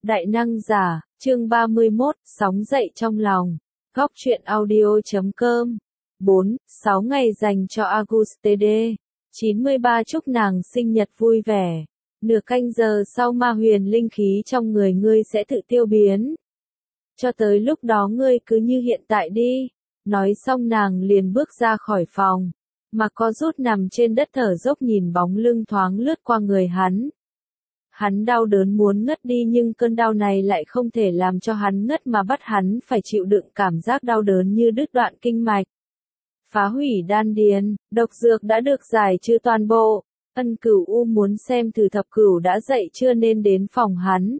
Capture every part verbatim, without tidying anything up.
Đại năng giả, chương ba mươi mốt, sóng dậy trong lòng. Góc truyện audio chấm com. bốn, sáu ngày dành cho Auguste chín mươi ba chúc nàng sinh nhật vui vẻ. Nửa canh giờ sau ma huyền linh khí trong người ngươi sẽ tự tiêu biến. Cho tới lúc đó ngươi cứ như hiện tại đi. Nói xong nàng liền bước ra khỏi phòng. Mà có rút nằm trên đất thở dốc nhìn bóng lưng thoáng lướt qua người hắn. Hắn đau đớn muốn ngất đi nhưng cơn đau này lại không thể làm cho hắn ngất mà bắt hắn phải chịu đựng cảm giác đau đớn như đứt đoạn kinh mạch. Phá hủy đan điền, độc dược đã được giải trừ toàn bộ. Ân Cửu U muốn xem thử thập cửu đã dậy chưa nên đến phòng hắn.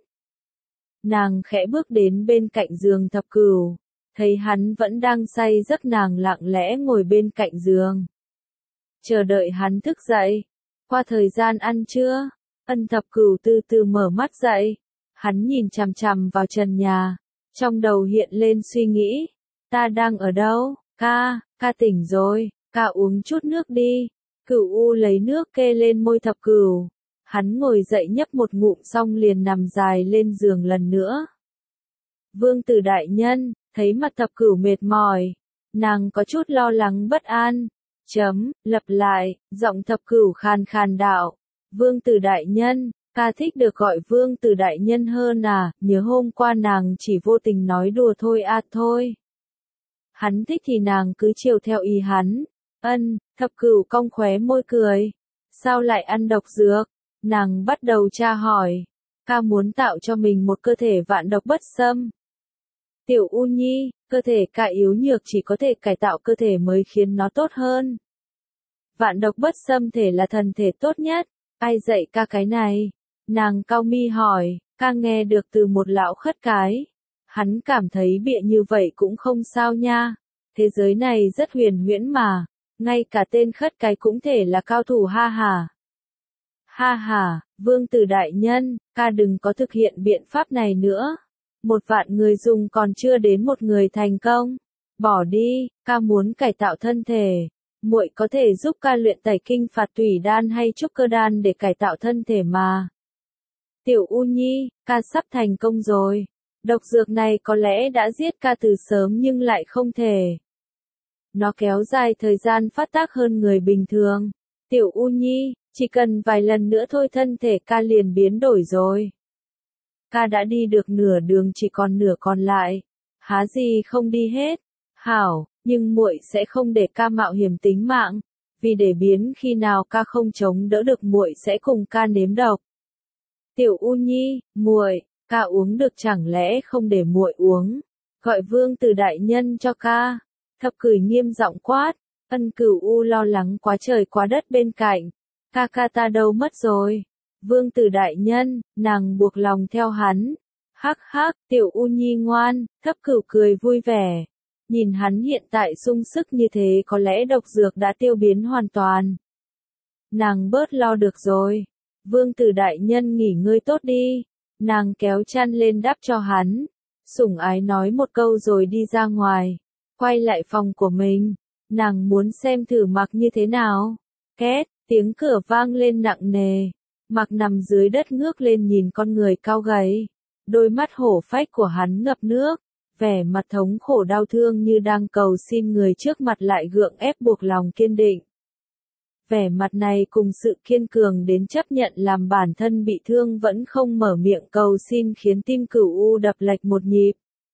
Nàng khẽ bước đến bên cạnh giường thập cửu. Thấy hắn vẫn đang say giấc nàng lặng lẽ ngồi bên cạnh giường. Chờ đợi hắn thức dậy. Qua thời gian ăn trưa. Ân thập cửu từ từ mở mắt dậy. Hắn nhìn chằm chằm vào trần nhà. Trong đầu hiện lên suy nghĩ. Ta đang ở đâu? Ca, ca tỉnh rồi. Ca uống chút nước đi. Cửu U lấy nước kê lên môi thập cửu. Hắn ngồi dậy nhấp một ngụm xong liền nằm dài lên giường lần nữa. Vương tử đại nhân, thấy mặt thập cửu mệt mỏi. Nàng có chút lo lắng bất an. Chấm, lặp lại, giọng thập cửu khàn khàn đạo. Vương tử đại nhân, ca thích được gọi vương tử đại nhân hơn à, nhớ hôm qua nàng chỉ vô tình nói đùa thôi à thôi. Hắn thích thì nàng cứ chiều theo ý hắn. Ân, thập cửu cong khóe môi cười. Sao lại ăn độc dược? Nàng bắt đầu tra hỏi. Ca muốn tạo cho mình một cơ thể vạn độc bất xâm. Tiểu U Nhi, cơ thể ca yếu nhược chỉ có thể cải tạo cơ thể mới khiến nó tốt hơn. Vạn độc bất xâm thể là thần thể tốt nhất. Ai dạy ca cái này? Nàng cau mi hỏi, ca nghe được từ một lão khất cái. Hắn cảm thấy bịa như vậy cũng không sao nha. Thế giới này rất huyền huyễn mà. Ngay cả tên khất cái cũng thể là cao thủ ha hà. Ha hà, vương tử đại nhân, ca đừng có thực hiện biện pháp này nữa. Một vạn người dùng còn chưa đến một người thành công. Bỏ đi, ca muốn cải tạo thân thể. Muội có thể giúp ca luyện tẩy kinh phạt tùy đan hay trúc cơ đan để cải tạo thân thể mà. Tiểu U Nhi, ca sắp thành công rồi. Độc dược này có lẽ đã giết ca từ sớm nhưng lại không thể. Nó kéo dài thời gian phát tác hơn người bình thường. Tiểu U Nhi, chỉ cần vài lần nữa thôi thân thể ca liền biến đổi rồi. Ca đã đi được nửa đường chỉ còn nửa còn lại. Há gì không đi hết. Hảo, nhưng muội sẽ không để ca mạo hiểm tính mạng, vì để biến khi nào ca không chống đỡ được muội sẽ cùng ca nếm độc. Tiểu U Nhi, muội, ca uống được chẳng lẽ không để muội uống? Gọi vương tử đại nhân cho ca. Thập cửu nghiêm giọng quát. Ân Cửu U lo lắng quá trời quá đất bên cạnh. Ca ca ta đâu mất rồi? Vương tử đại nhân, nàng buộc lòng theo hắn. Hắc hắc, Tiểu U Nhi ngoan, thập cửu cười vui vẻ. Nhìn hắn hiện tại sung sức như thế có lẽ độc dược đã tiêu biến hoàn toàn. Nàng bớt lo được rồi. Vương tử đại nhân nghỉ ngơi tốt đi. Nàng kéo chăn lên đắp cho hắn. Sủng ái nói một câu rồi đi ra ngoài. Quay lại phòng của mình. Nàng muốn xem thử Mặc như thế nào. Két, tiếng cửa vang lên nặng nề. Mặc nằm dưới đất ngước lên nhìn con người cao gầy. Đôi mắt hổ phách của hắn ngập nước. Vẻ mặt thống khổ đau thương như đang cầu xin người trước mặt lại gượng ép buộc lòng kiên định. Vẻ mặt này cùng sự kiên cường đến chấp nhận làm bản thân bị thương vẫn không mở miệng cầu xin khiến tim Cửu U đập lệch một nhịp.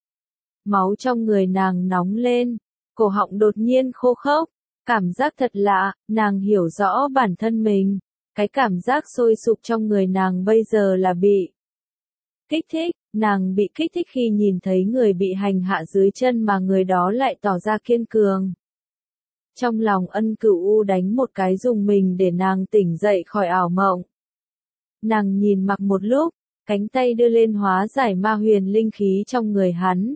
Máu trong người nàng nóng lên, cổ họng đột nhiên khô khốc, cảm giác thật lạ, nàng hiểu rõ bản thân mình. Cái cảm giác sôi sục trong người nàng bây giờ là bị kích thích. Nàng bị kích thích khi nhìn thấy người bị hành hạ dưới chân mà người đó lại tỏ ra kiên cường. Trong lòng Ân Cửu U đánh một cái dùng mình để nàng tỉnh dậy khỏi ảo mộng. Nàng nhìn Mặc một lúc, cánh tay đưa lên hóa giải ma huyền linh khí trong người hắn.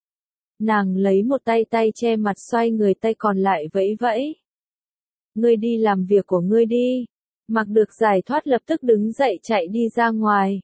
Nàng lấy một tay tay che mặt xoay người tay còn lại vẫy vẫy. Ngươi đi làm việc của ngươi đi. Mặc được giải thoát lập tức đứng dậy chạy đi ra ngoài.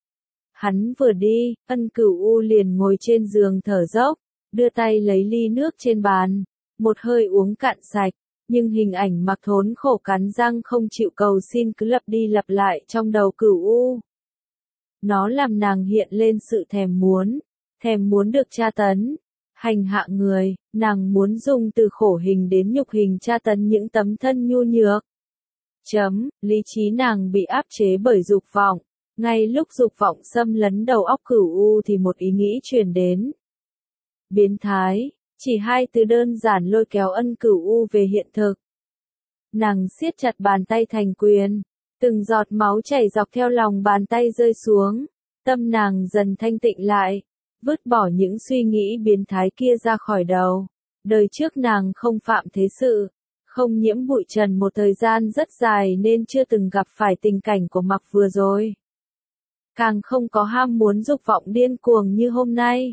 Hắn vừa đi, Ân Cửu U liền ngồi trên giường thở dốc, đưa tay lấy ly nước trên bàn, một hơi uống cạn sạch, nhưng hình ảnh Mặc thốn khổ cắn răng không chịu cầu xin cứ lặp đi lặp lại trong đầu Cửu U. Nó làm nàng hiện lên sự thèm muốn, thèm muốn được tra tấn, hành hạ người, nàng muốn dùng từ khổ hình đến nhục hình tra tấn những tấm thân nhu nhược. Chấm, lý trí nàng bị áp chế bởi dục vọng, ngay lúc dục vọng xâm lấn đầu óc Cửu U thì một ý nghĩ truyền đến. Biến thái, chỉ hai từ đơn giản lôi kéo Ân Cửu U về hiện thực. Nàng siết chặt bàn tay thành quyền, từng giọt máu chảy dọc theo lòng bàn tay rơi xuống, tâm nàng dần thanh tịnh lại, vứt bỏ những suy nghĩ biến thái kia ra khỏi đầu. Đời trước nàng không phạm thế sự, không nhiễm bụi trần một thời gian rất dài nên chưa từng gặp phải tình cảnh của Mặc vừa rồi. Càng không có ham muốn dục vọng điên cuồng như hôm nay.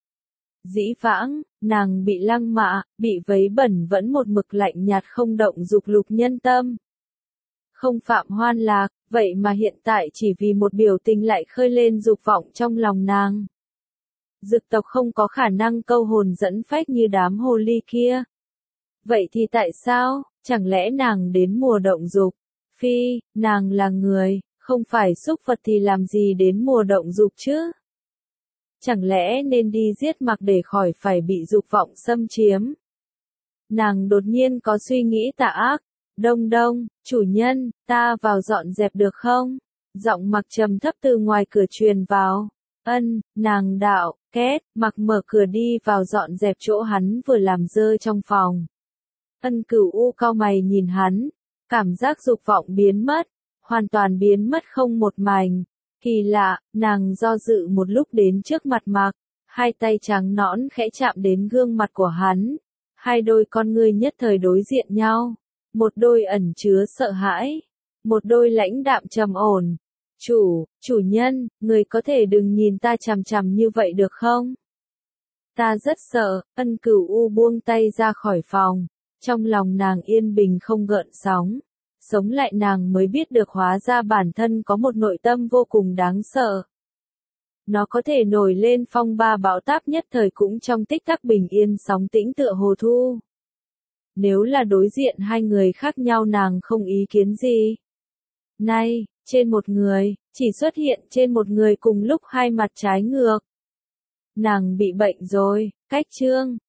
Dĩ vãng, nàng bị lăng mạ, bị vấy bẩn vẫn một mực lạnh nhạt không động dục lục nhân tâm. Không phạm hoan lạc, vậy mà hiện tại chỉ vì một biểu tình lại khơi lên dục vọng trong lòng nàng. Dực tộc không có khả năng câu hồn dẫn phách như đám hồ ly kia. Vậy thì tại sao, chẳng lẽ nàng đến mùa động dục? Phi, nàng là người, không phải súc vật thì làm gì đến mùa động dục chứ? Chẳng lẽ nên đi giết Mặc để khỏi phải bị dục vọng xâm chiếm? Nàng đột nhiên có suy nghĩ tà ác. Đông đông, chủ nhân, ta vào dọn dẹp được không? Giọng Mặc trầm thấp từ ngoài cửa truyền vào. Ân, nàng đạo, két, Mặc mở cửa đi vào dọn dẹp chỗ hắn vừa làm dơ trong phòng. Ân Cửu U cau mày nhìn hắn, cảm giác dục vọng biến mất, hoàn toàn biến mất không một mảnh. Kỳ lạ, nàng do dự một lúc đến trước mặt Mặc, hai tay trắng nõn khẽ chạm đến gương mặt của hắn, hai đôi con ngươi nhất thời đối diện nhau, một đôi ẩn chứa sợ hãi, một đôi lãnh đạm trầm ổn. Chủ, chủ nhân, người có thể đừng nhìn ta chằm chằm như vậy được không? Ta rất sợ. Ân Cửu U buông tay ra khỏi phòng, trong lòng nàng yên bình không gợn sóng. Sống lại nàng mới biết được hóa ra bản thân có một nội tâm vô cùng đáng sợ. Nó có thể nổi lên phong ba bão táp nhất thời cũng trong tích tắc bình yên sóng tĩnh tựa hồ thu. Nếu là đối diện hai người khác nhau nàng không ý kiến gì. Nay, trên một người, chỉ xuất hiện trên một người cùng lúc hai mặt trái ngược. Nàng bị bệnh rồi, cách chương.